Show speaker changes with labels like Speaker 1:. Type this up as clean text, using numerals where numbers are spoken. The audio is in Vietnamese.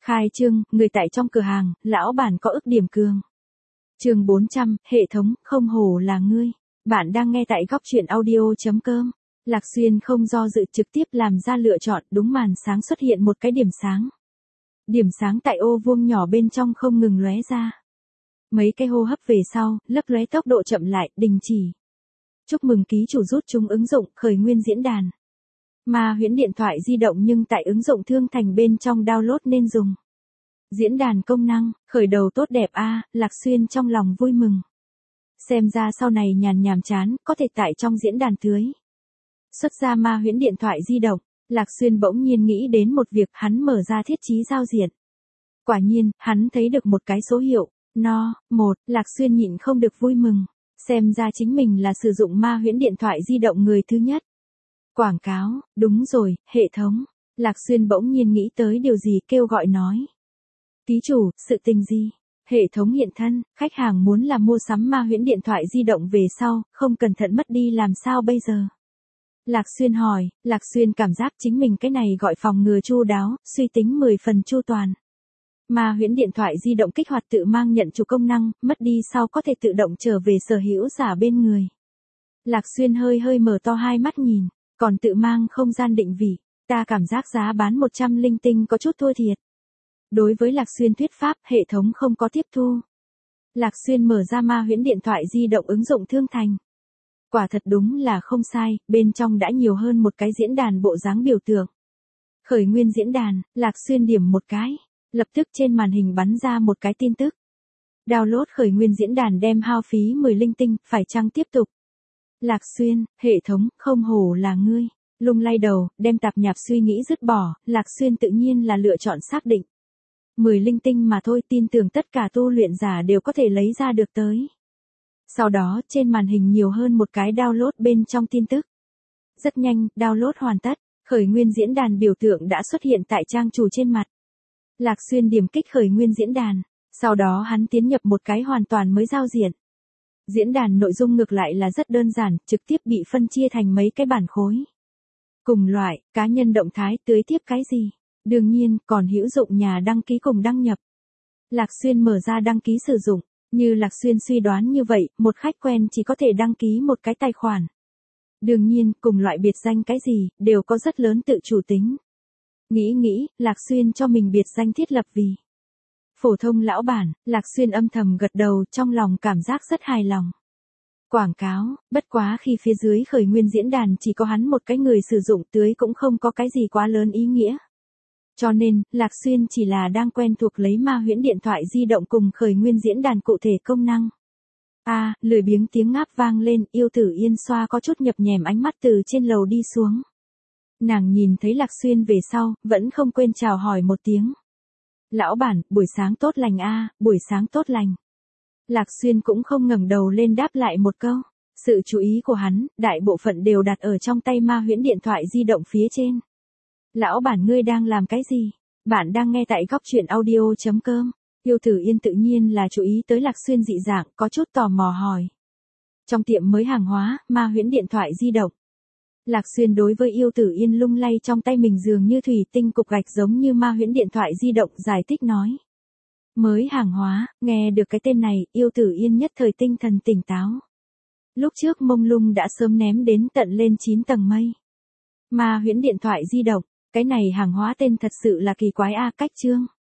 Speaker 1: Khai trương, người tại trong cửa hàng, lão bản có ức điểm cường. Chương 400, hệ thống, không hổ là ngươi. Bạn đang nghe tại góc truyện audio.com. Lạc Xuyên không do dự trực tiếp làm ra lựa chọn, đúng màn sáng xuất hiện một cái điểm sáng. Điểm sáng tại ô vuông nhỏ bên trong không ngừng lóe ra. Mấy cái hô hấp về sau, lấp lóe tốc độ chậm lại, đình chỉ. Chúc mừng ký chủ rút chúng ứng dụng khởi nguyên diễn đàn. Ma huyễn điện thoại di động nhưng tại ứng dụng thương thành bên trong download nên dùng. Diễn đàn công năng, khởi đầu tốt đẹp a, Lạc Xuyên trong lòng vui mừng. Xem ra sau này nhàm chán, có thể tại trong diễn đàn tưới. Xuất ra ma huyễn điện thoại di động, Lạc Xuyên bỗng nhiên nghĩ đến một việc, hắn mở ra thiết trí giao diện. Quả nhiên, hắn thấy được một cái số hiệu, Lạc Xuyên nhịn không được vui mừng. Xem ra chính mình là sử dụng ma huyễn điện thoại di động người thứ nhất. Quảng cáo, đúng rồi, hệ thống. Lạc Xuyên bỗng nhiên nghĩ tới điều gì kêu gọi nói. Ký chủ, sự tình gì? Hệ thống hiện thân, khách hàng muốn là mua sắm ma huyễn điện thoại di động về sau, không cẩn thận mất đi làm sao bây giờ? Lạc Xuyên hỏi, Lạc Xuyên cảm giác chính mình cái này gọi phòng ngừa chu đáo, suy tính 10 phần chu toàn. Ma huyễn điện thoại di động kích hoạt tự mang nhận chủ công năng, mất đi sau có thể tự động trở về sở hữu giả bên người. Lạc Xuyên hơi mở to hai mắt nhìn, còn tự mang không gian định vị, ta cảm giác giá bán 100 linh tinh có chút thua thiệt. Đối với Lạc Xuyên thuyết pháp, hệ thống không có tiếp thu. Lạc Xuyên mở ra ma huyễn điện thoại di động ứng dụng thương thành. Quả thật đúng là không sai, bên trong đã nhiều hơn một cái diễn đàn bộ dáng biểu tượng. Khởi nguyên diễn đàn, Lạc Xuyên điểm một cái, lập tức trên màn hình bắn ra một cái tin tức. Download khởi nguyên diễn đàn đem hao phí 10 linh tinh, phải chăng tiếp tục? Lạc Xuyên, hệ thống, không hổ là ngươi. Lung lay đầu, đem tạp nhạp suy nghĩ dứt bỏ, Lạc Xuyên tự nhiên là lựa chọn xác định. 10 linh tinh mà thôi, tin tưởng tất cả tu luyện giả đều có thể lấy ra được tới. Sau đó, trên màn hình nhiều hơn một cái download bên trong tin tức. Rất nhanh, download hoàn tất, khởi nguyên diễn đàn biểu tượng đã xuất hiện tại trang chủ trên mặt. Lạc Xuyên điểm kích khởi nguyên diễn đàn, sau đó hắn tiến nhập một cái hoàn toàn mới giao diện. Diễn đàn nội dung ngược lại là rất đơn giản, trực tiếp bị phân chia thành mấy cái bản khối. Cùng loại, cá nhân động thái tưới tiếp cái gì? Đương nhiên, còn hữu dụng nhà đăng ký cùng đăng nhập. Lạc Xuyên mở ra đăng ký sử dụng, như Lạc Xuyên suy đoán như vậy, một khách quen chỉ có thể đăng ký một cái tài khoản. Đương nhiên, cùng loại biệt danh cái gì, đều có rất lớn tự chủ tính. Nghĩ, Lạc Xuyên cho mình biệt danh thiết lập vì phổ thông lão bản, Lạc Xuyên âm thầm gật đầu, trong lòng cảm giác rất hài lòng. Quảng cáo, bất quá khi phía dưới khởi nguyên diễn đàn chỉ có hắn một cái người sử dụng tưới cũng không có cái gì quá lớn ý nghĩa. Cho nên, Lạc Xuyên chỉ là đang quen thuộc lấy ma huyễn điện thoại di động cùng khởi nguyên diễn đàn cụ thể công năng. Lười biếng tiếng ngáp vang lên, Yêu Tử Yên xoa có chút nhập nhèm ánh mắt từ trên lầu đi xuống. Nàng nhìn thấy Lạc Xuyên về sau, vẫn không quên chào hỏi một tiếng. Lão bản, buổi sáng tốt lành buổi sáng tốt lành. Lạc Xuyên cũng không ngẩng đầu lên đáp lại một câu. Sự chú ý của hắn, đại bộ phận đều đặt ở trong tay ma huyễn điện thoại di động phía trên. Lão bản ngươi đang làm cái gì? Bạn đang nghe tại góc truyện audio.com. Yêu Tử Yên tự nhiên là chú ý tới Lạc Xuyên dị dạng, có chút tò mò hỏi. Trong tiệm mới hàng hóa, ma huyễn điện thoại di động. Lạc Xuyên đối với Yêu Tử Yên lung lay trong tay mình dường như thủy tinh cục gạch giống như ma huyễn điện thoại di động giải thích nói. Mới hàng hóa, nghe được cái tên này, Yêu Tử Yên nhất thời tinh thần tỉnh táo. Lúc trước mông lung đã sớm ném đến tận lên 9 tầng mây. Ma huyễn điện thoại di động, cái này hàng hóa tên thật sự là kỳ quái cách chương.